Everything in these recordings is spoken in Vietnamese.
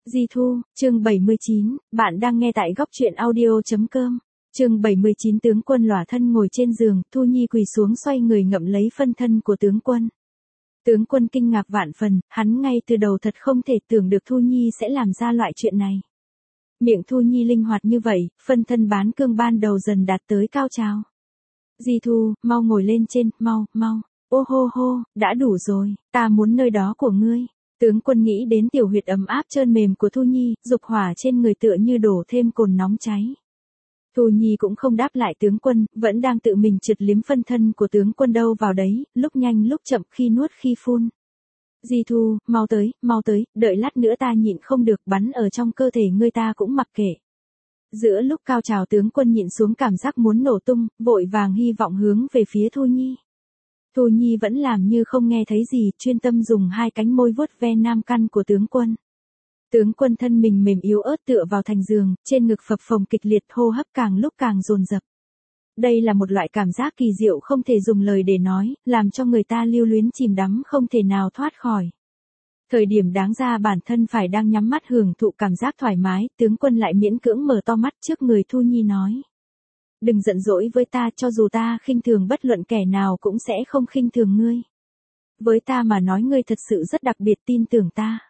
Di Thu, chương 79, bạn đang nghe tại góc truyện audio.com. Chương 79 tướng quân lỏa thân ngồi trên giường, Thu Nhi quỳ xuống xoay người ngậm lấy phân thân của tướng quân. Tướng quân kinh ngạc vạn phần, hắn ngay từ đầu thật không thể tưởng được Thu Nhi sẽ làm ra loại chuyện này. Miệng Thu Nhi linh hoạt như vậy, phân thân bán cương ban đầu dần đạt tới cao trào. Di Thu, mau ngồi lên trên, mau. Ô hô hô, đã đủ rồi, ta muốn nơi đó của ngươi. Tướng quân nghĩ đến tiểu huyệt ấm áp trơn mềm của Thu Nhi, dục hỏa trên người tựa như đổ thêm cồn nóng cháy. Thu Nhi cũng không đáp lại tướng quân, vẫn đang tự mình trượt liếm phân thân của tướng quân đâu vào đấy, lúc nhanh lúc chậm, khi nuốt khi phun. Di Thu, mau tới, đợi lát nữa ta nhịn không được, bắn ở trong cơ thể ngươi ta cũng mặc kệ. Giữa lúc cao trào tướng quân nhịn xuống cảm giác muốn nổ tung, vội vàng hy vọng hướng về phía Thu Nhi. Thu Nhi vẫn làm như không nghe thấy gì, chuyên tâm dùng hai cánh môi vuốt ve nam căn của tướng quân. Tướng quân thân mình mềm yếu ớt tựa vào thành giường, trên ngực phập phồng kịch liệt, hô hấp càng lúc càng dồn dập. Đây là một loại cảm giác kỳ diệu không thể dùng lời để nói, làm cho người ta lưu luyến chìm đắm không thể nào thoát khỏi. Thời điểm đáng ra bản thân phải đang nhắm mắt hưởng thụ cảm giác thoải mái, tướng quân lại miễn cưỡng mở to mắt trước người Thu Nhi nói. Đừng giận dỗi với ta, cho dù ta khinh thường bất luận kẻ nào cũng sẽ không khinh thường ngươi. Với ta mà nói ngươi thật sự rất đặc biệt, tin tưởng ta.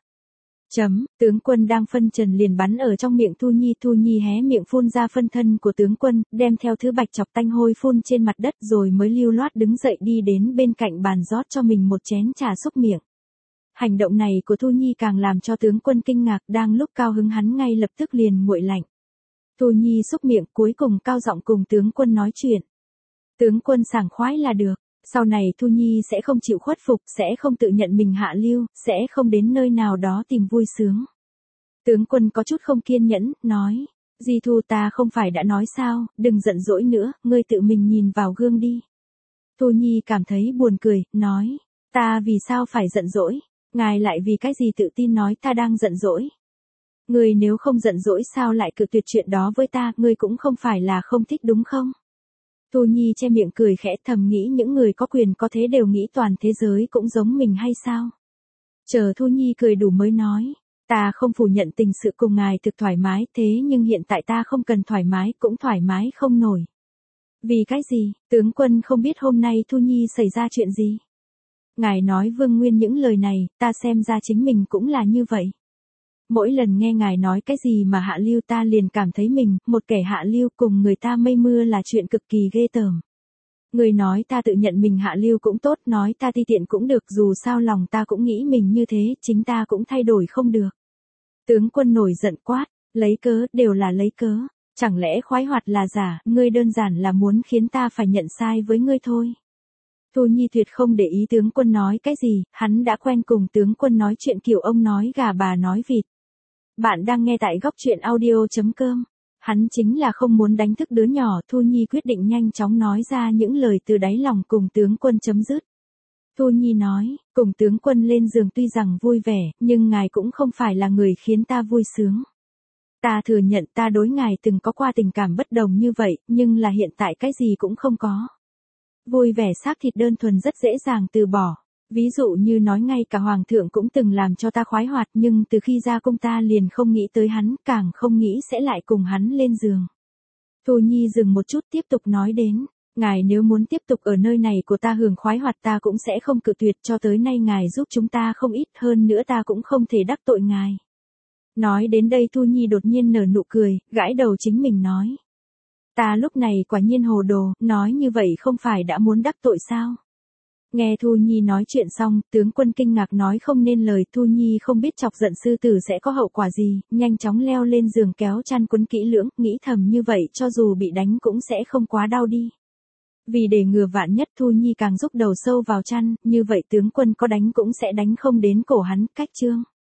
Tướng quân đang phân trần liền bắn ở trong miệng Thu Nhi hé miệng phun ra phân thân của tướng quân, đem theo thứ bạch chọc tanh hôi phun trên mặt đất rồi mới lưu loát đứng dậy đi đến bên cạnh bàn rót cho mình một chén trà xúc miệng. Hành động này của Thu Nhi càng làm cho tướng quân kinh ngạc, đang lúc cao hứng hắn ngay lập tức liền nguội lạnh. Thu Nhi xúc miệng cuối cùng cao giọng cùng tướng quân nói chuyện. Tướng quân sảng khoái là được, sau này Thu Nhi sẽ không chịu khuất phục, sẽ không tự nhận mình hạ lưu, sẽ không đến nơi nào đó tìm vui sướng. Tướng quân có chút không kiên nhẫn, nói, Di Thu ta không phải đã nói sao, đừng giận dỗi nữa, ngươi tự mình nhìn vào gương đi. Thu Nhi cảm thấy buồn cười, nói, ta vì sao phải giận dỗi, ngài lại vì cái gì tự tin nói ta đang giận dỗi. Ngươi nếu không giận dỗi sao lại cự tuyệt chuyện đó với ta, ngươi cũng không phải là không thích đúng không? Thu Nhi che miệng cười khẽ, thầm nghĩ những người có quyền có thế đều nghĩ toàn thế giới cũng giống mình hay sao? Chờ Thu Nhi cười đủ mới nói, ta không phủ nhận tình sự cùng ngài thực thoải mái, thế nhưng hiện tại ta không cần thoải mái, cũng thoải mái không nổi. Vì cái gì? Tướng quân không biết hôm nay Thu Nhi xảy ra chuyện gì? Ngài nói Vương Nguyên những lời này, ta xem ra chính mình cũng là như vậy. Mỗi lần nghe ngài nói cái gì mà hạ lưu ta liền cảm thấy mình, một kẻ hạ lưu cùng người ta mây mưa là chuyện cực kỳ ghê tởm. Người nói ta tự nhận mình hạ lưu cũng tốt, nói ta ti tiện cũng được, dù sao lòng ta cũng nghĩ mình như thế, chính ta cũng thay đổi không được. Tướng quân nổi giận quát, lấy cớ, đều là lấy cớ, chẳng lẽ khoái hoạt là giả, ngươi đơn giản là muốn khiến ta phải nhận sai với ngươi thôi. Thu Nhi tuyệt không để ý tướng quân nói cái gì, hắn đã quen cùng tướng quân nói chuyện kiểu ông nói gà bà nói vịt. Bạn đang nghe tại góc truyện audio.com. Hắn chính là không muốn đánh thức đứa nhỏ, Thu Nhi quyết định nhanh chóng nói ra những lời từ đáy lòng cùng tướng quân chấm dứt. Thu Nhi nói, cùng tướng quân lên giường tuy rằng vui vẻ, nhưng ngài cũng không phải là người khiến ta vui sướng. Ta thừa nhận ta đối ngài từng có qua tình cảm bất đồng như vậy, nhưng là hiện tại cái gì cũng không có. Vui vẻ xác thịt đơn thuần rất dễ dàng từ bỏ. Ví dụ như nói ngay cả hoàng thượng cũng từng làm cho ta khoái hoạt, nhưng từ khi ra cung ta liền không nghĩ tới hắn, càng không nghĩ sẽ lại cùng hắn lên giường. Thu Nhi dừng một chút tiếp tục nói đến, ngài nếu muốn tiếp tục ở nơi này của ta hưởng khoái hoạt ta cũng sẽ không cự tuyệt, cho tới nay ngài giúp chúng ta không ít, hơn nữa ta cũng không thể đắc tội ngài. Nói đến đây Thu Nhi đột nhiên nở nụ cười, gãi đầu chính mình nói. Ta lúc này quả nhiên hồ đồ, nói như vậy không phải đã muốn đắc tội sao? Nghe Thu Nhi nói chuyện xong, tướng quân kinh ngạc nói không nên lời, Thu Nhi không biết chọc giận sư tử sẽ có hậu quả gì, nhanh chóng leo lên giường kéo chăn quấn kỹ lưỡng, nghĩ thầm như vậy cho dù bị đánh cũng sẽ không quá đau đi. Vì để ngừa vạn nhất Thu Nhi càng rúc đầu sâu vào chăn, như vậy tướng quân có đánh cũng sẽ đánh không đến cổ hắn, cách chương.